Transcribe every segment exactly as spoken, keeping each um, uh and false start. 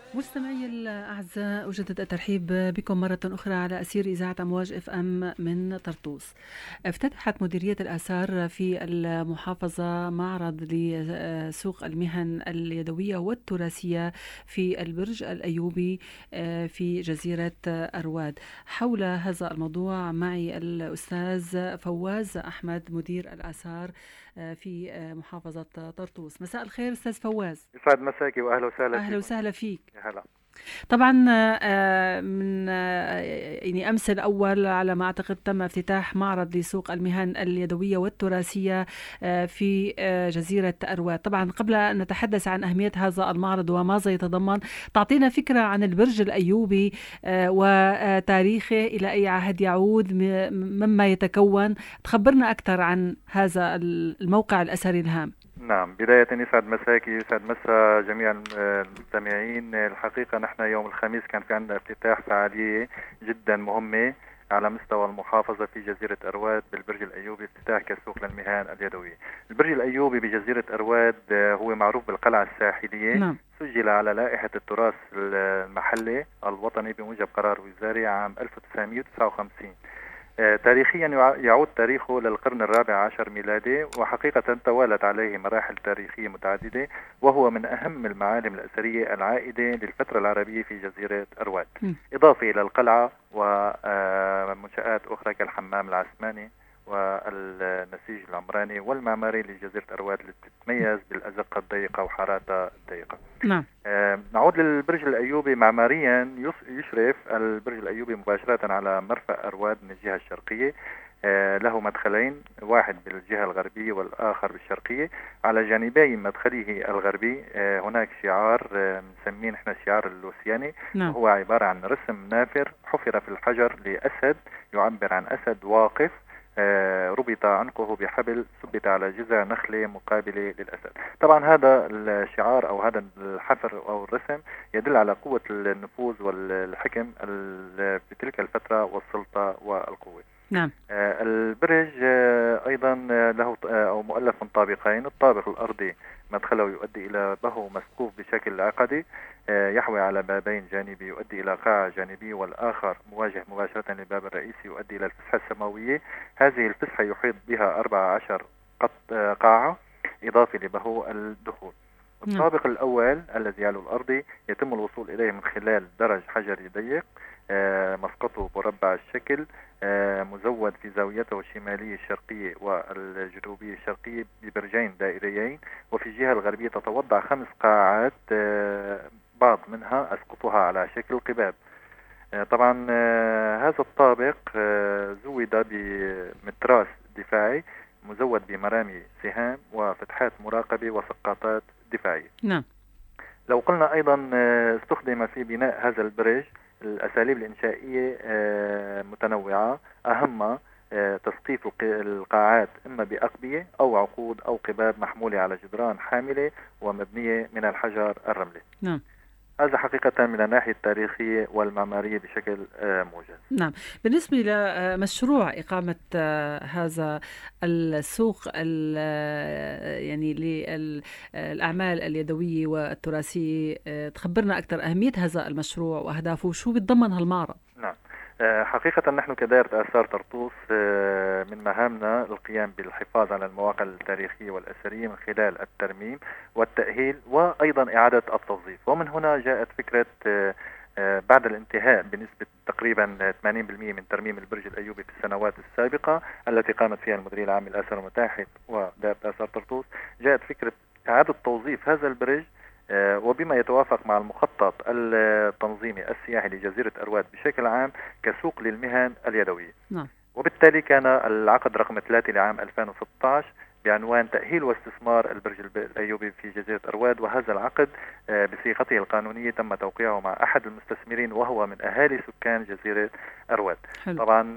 مستمعي الأعزاء، أجدد الترحيب بكم مرة أخرى على أثير إذاعة أمواج اف ام من طرطوس. افتتحت مديرية الآثار في المحافظة معرض لسوق المهن اليدوية والتراثية في البرج الأيوبي في جزيرة أرواد. حول هذا الموضوع معي الأستاذ فواز أحمد، مدير الآثار في محافظة طرطوس. مساء الخير أستاذ فواز. يسعد مساكي واهلا وسهلا أهلا فيكم. وسهلا فيك. يا هلا. طبعا آه، من آه، يعني أمس الأول على ما أعتقد تم افتتاح معرض لسوق المهن اليدوية والتراثية آه، في آه، جزيرة أرواد. طبعا قبل أن نتحدث عن أهمية هذا المعرض وماذا يتضمن، تعطينا فكرة عن البرج الأيوبي آه، وتاريخه، إلى أي عهد يعود، مما يتكون. تخبرنا أكثر عن هذا الموقع الأثري الهام. نعم، بداية يسعد مساكي، يسعد مسا جميع المستمعين. الحقيقة نحن يوم الخميس كان في عندنا افتتاح فعالية جدا مهمة على مستوى المحافظة في جزيرة أرواد بالبرج الأيوبي، افتتاح كسوق للمهن اليدوية. البرج الأيوبي بجزيرة أرواد هو معروف بالقلعة الساحلية. نعم. سجل على لائحة التراث المحلي الوطني بموجب قرار وزاري عام ألف وتسعمائة وتسعة وخمسين. تاريخيا يعود تاريخه للقرن الرابع عشر ميلادي، وحقيقة توالت عليه مراحل تاريخية متعددة، وهو من أهم المعالم الأثرية العائدة للفترة العربية في جزيرة أرواد، إضافة إلى القلعة ومنشآت أخرى كالحمام العثماني والنسيج العمراني والمعماري لجزيرة أرواد، التي تتميز بالأزقة الضيقة وحاراتها الضيقة. نعم. آه نعود للبرج الأيوبي. معماريا يشرف البرج الأيوبي مباشرة على مرفأ أرواد من الجهة الشرقية. آه له مدخلين، واحد بالجهة الغربية والآخر بالشرقية. على جانبي مدخله الغربي آه هناك شعار آه مسمين احنا شعار اللوسياني. نعم. وهو عبارة عن رسم نافر حفر في الحجر لأسد يعبر عن أسد واقف، آه ربط عنقه بحبل ثبت على جذع نخلة مقابلة للأسد. طبعا هذا الشعار أو هذا الحفر أو الرسم يدل على قوة النفوذ والحكم في تلك الفترة والسلطة والقوة. نعم. آه البرج آه أيضا له آه أو مؤلف من طابقين. الطابق الأرضي مدخله يؤدي إلى بهو مسقوف بشكل عقدي آه يحوي على بابين جانبي يؤدي إلى قاعة جانبية، والآخر مواجه مباشرة للباب الرئيسي يؤدي إلى الفسحة السماوية. هذه الفسحة يحيط بها أربعة عشر آه قاعة إضافة لبهو الدخول. الطابق الأول الذي على الأرضي يتم الوصول إليه من خلال درج حجري ضيق آه مسقطه مربع الشكل، آه مزود في زاويته الشمالية الشرقية والجنوبية الشرقية ببرجين دائريين، وفي الجهة الغربية تتوضع خمس قاعات آه بعض منها أسقطها على شكل قباب. آه طبعا آه هذا الطابق آه زود بمتراس دفاعي مزود بمرامي سهام وفتحات مراقبة وسقاطات دفاعية. نعم. لو قلنا أيضا استخدم في بناء هذا البرج الأساليب الإنشائية متنوعة، أهمها تسقيف القاعات إما بأقبية أو عقود أو قباب محمولة على جدران حاملة ومبنية من الحجر الرملي. نعم. هذا حقيقة من الناحية التاريخية والمعمارية بشكل موجز. نعم. بالنسبة لمشروع إقامة هذا السوق يعني للأعمال اليدوية والتراثية، تخبرنا أكثر أهمية هذا المشروع وأهدافه، شو بيتضمن هالمعرض؟ نعم، حقيقة نحن كدائرة آثار طرطوس من مهامنا القيام بالحفاظ على المواقع التاريخية والأثرية من خلال الترميم والتأهيل وأيضا إعادة التوظيف. ومن هنا جاءت فكرة بعد الانتهاء بنسبة تقريبا ثمانين بالمئة من ترميم البرج الأيوبي في السنوات السابقة التي قامت فيها المديرية العامة للآثار والمتاحف ودائرة آثار طرطوس، جاءت فكرة إعادة توظيف هذا البرج وبما يتوافق مع المخطط التنظيمي السياحي لجزيرة أرواد بشكل عام كسوق للمهن اليدوية. نعم. وبالتالي كان العقد رقم ثلاثة لعام ألفين وستة عشر بعنوان تأهيل واستثمار البرج الأيوبي في جزيرة أرواد، وهذا العقد بصيغته القانونية تم توقيعه مع أحد المستثمرين وهو من أهالي سكان جزيرة أرواد. حلو. طبعا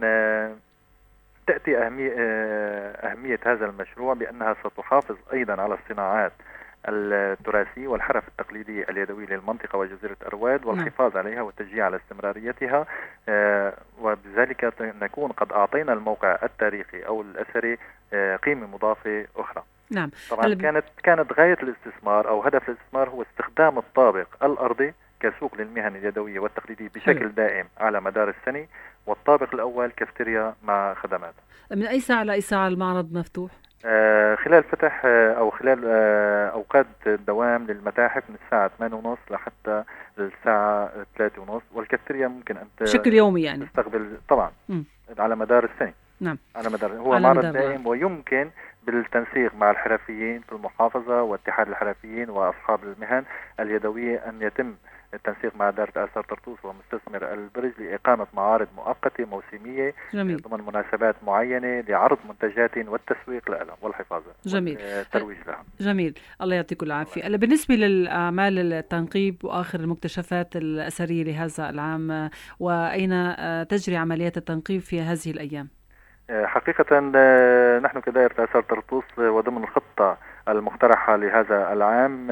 تأتي أهمية, أهمية هذا المشروع بأنها ستحافظ أيضا على الصناعات التراثي والحرف التقليدية اليدوية للمنطقة وجزيرة أرواد والحفاظ عليها والتشجيع على استمراريتها، آه وبذلك نكون قد أعطينا الموقع التاريخي أو الأثري آه قيمة مضافة أخرى. نعم. طبعا كانت كانت غاية الاستثمار أو هدف الاستثمار هو استخدام الطابق الأرضي كسوق للمهن اليدوية والتقليدية بشكل دائم على مدار السنة، والطابق الأول كافتيريا مع خدمات. من أي ساعة لأي ساعة المعرض مفتوح؟ آه خلال فتح آه أو خلال آه أوقات الدوام للمتاحف من الساعة ثمانية وثلاثين لحتى الساعة ثلاثة وثلاثين، والكافتيريا ممكن أن بشكل يومي يعني تستقبل طبعا م. على مدار السنة. نعم. على مدار هو على معرض دائم، ويمكن بالتنسيق مع الحرفيين في المحافظة واتحاد الحرفيين وأصحاب المهن اليدوية أن يتم التنسيق مع دائرة آثار طرطوس ومستثمر البرج لإقامة معارض مؤقتة موسمية جميل. ضمن مناسبات معينة لعرض منتجات والتسويق لها والحفاظ والترويج لها. جميل، الله يعطيكم العافية. بالنسبة للأعمال التنقيب وآخر المكتشفات الأثرية لهذا العام، وأين تجري عمليات التنقيب في هذه الأيام؟ حقيقة نحن كدائرة آثار طرطوس وضمن الخطة المقترحة لهذا العام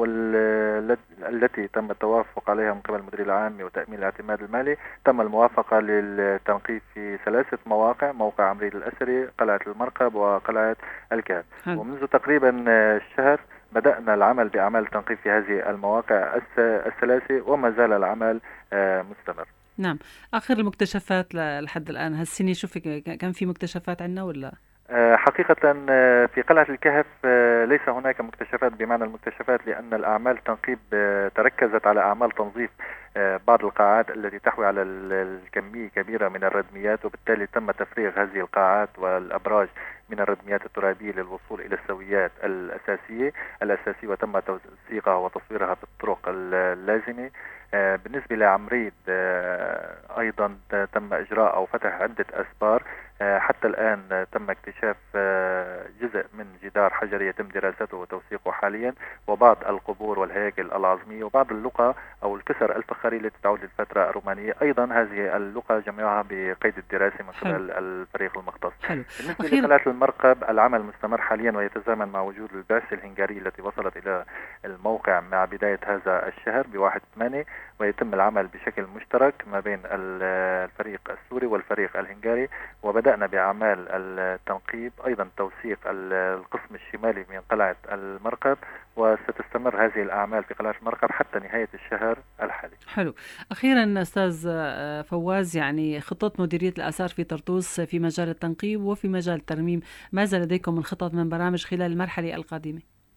والتي تم التوافق عليها من قبل المدير العام وتأمين الاعتماد المالي، تم الموافقة للتنقيب في ثلاثة مواقع: موقع عمريد الأثري، قلعة المرقب، وقلعة الكهف. ومنذ تقريبا الشهر بدأنا العمل بأعمال التنقيب في هذه المواقع الثلاثة، وما زال العمل مستمر. نعم. آخر المكتشفات لحد الآن هالسنة شو في كان في مكتشفات عندنا ولا؟ حقيقة في قلعة الكهف ليس هناك مكتشفات بمعنى المكتشفات، لأن الأعمال التنقيب تركزت على أعمال تنظيف بعض القاعات التي تحوي على الكمية كبيرة من الردميات، وبالتالي تم تفريغ هذه القاعات والأبراج من الردميات الترابية للوصول إلى السويات الأساسية الأساسية وتم توثيقها وتصويرها بالطرق اللازمة. بالنسبة لعمريد أيضا تم إجراء أو فتح عدة أسبار. حتى الآن تم اكتشاف جزء من جدار حجري يتم دراسته وتوثيقه حاليا، وبعض القبور والهياكل العظمية، وبعض اللقى أو الكسر الفخاري التي تعود للفترة الرومانية. أيضا هذه اللقى جميعها بقيد الدراسة من قبل الفريق المختص. حلو. بالنسبة لقلعة المرقب العمل مستمر حاليا، ويتزامن مع وجود البعثة الهنغارية التي وصلت إلى الموقع مع بداية هذا الشهر بواحد ثمانية، ويتم العمل بشكل مشترك ما بين الفريق السوري والفريق الهنغاري. وبدأنا بأعمال التنقيب أيضا توثيق القسم الشمالي من قلعة المرقب، وستستمر هذه الأعمال في قلعة المرقب حتى نهاية الشهر الحالي. حلو. أخيرا أستاذ فواز، يعني خطط مديرية الآثار في طرطوس في مجال التنقيب وفي مجال الترميم، ماذا لديكم من خطط من برامج خلال المرحلة القادمة؟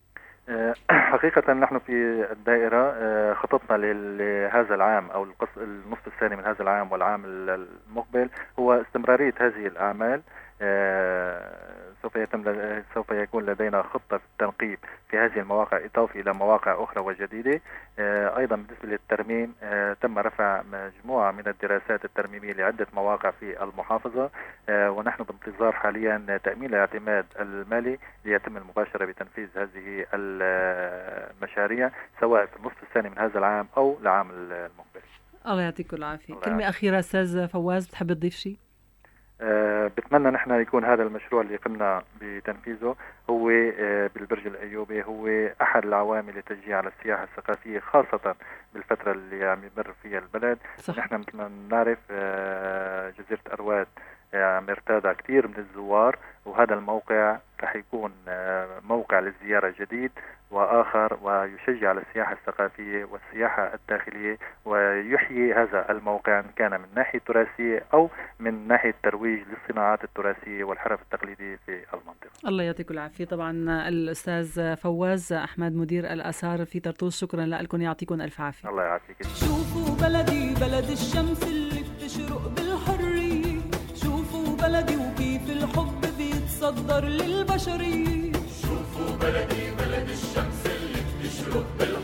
حقيقة نحن في الدائرة خططنا لهذا العام أو النصف الثاني من هذا العام والعام المقبل هو استمرارية هذه الأعمال. سوف يتم سوف يكون لدينا خطة في التنقيب في هذه المواقع إضافة إلى مواقع أخرى وجديدة. أيضا بالنسبة للترميم تم رفع مجموعة من الدراسات الترميمية لعدة مواقع في المحافظة، ونحن بانتظار حاليا تأمين الاعتماد المالي ليتم المباشرة بتنفيذ هذه المشاريع سواء في النصف الثاني من هذا العام أو العام المقبل. الله يعطيكم العافية. كلمة أخيرة أستاذ فواز، بتحب تضيف شيء؟ أه بتمنى نحن يكون هذا المشروع اللي قمنا بتنفيذه هو أه بالبرج الأيوبي هو أحد العوامل لتشجيع على السياحة الثقافية، خاصة بالفترة اللي عم يمر فيها البلد. صح. نحن مثل ما نعرف أه جزيرة أرواد عم يرتادها كثير من الزوار، وهذا الموقع رح يكون موقع للزيارة جديد وآخر، ويشجع على السياحة الثقافية والسياحة الداخلية، ويحيي هذا الموقع إن كان من ناحية تراثية أو من ناحية ترويج للصناعات التراثية والحرف التقليدية في المنطقة. الله يعطيكم العافية. طبعا الأستاذ فواز أحمد مدير الآثار في طرطوس، شكرا لكم، يعطيكم ألف عافية. الله يعافيك. شوفوا بلدي بلد الشمس اللي بتشرق بالحرية، شوفوا بلدي وكيف الحب بيتصدر للبشرية. شوفوا بلدي بلد الشمس اللي بتشرق بالحرية.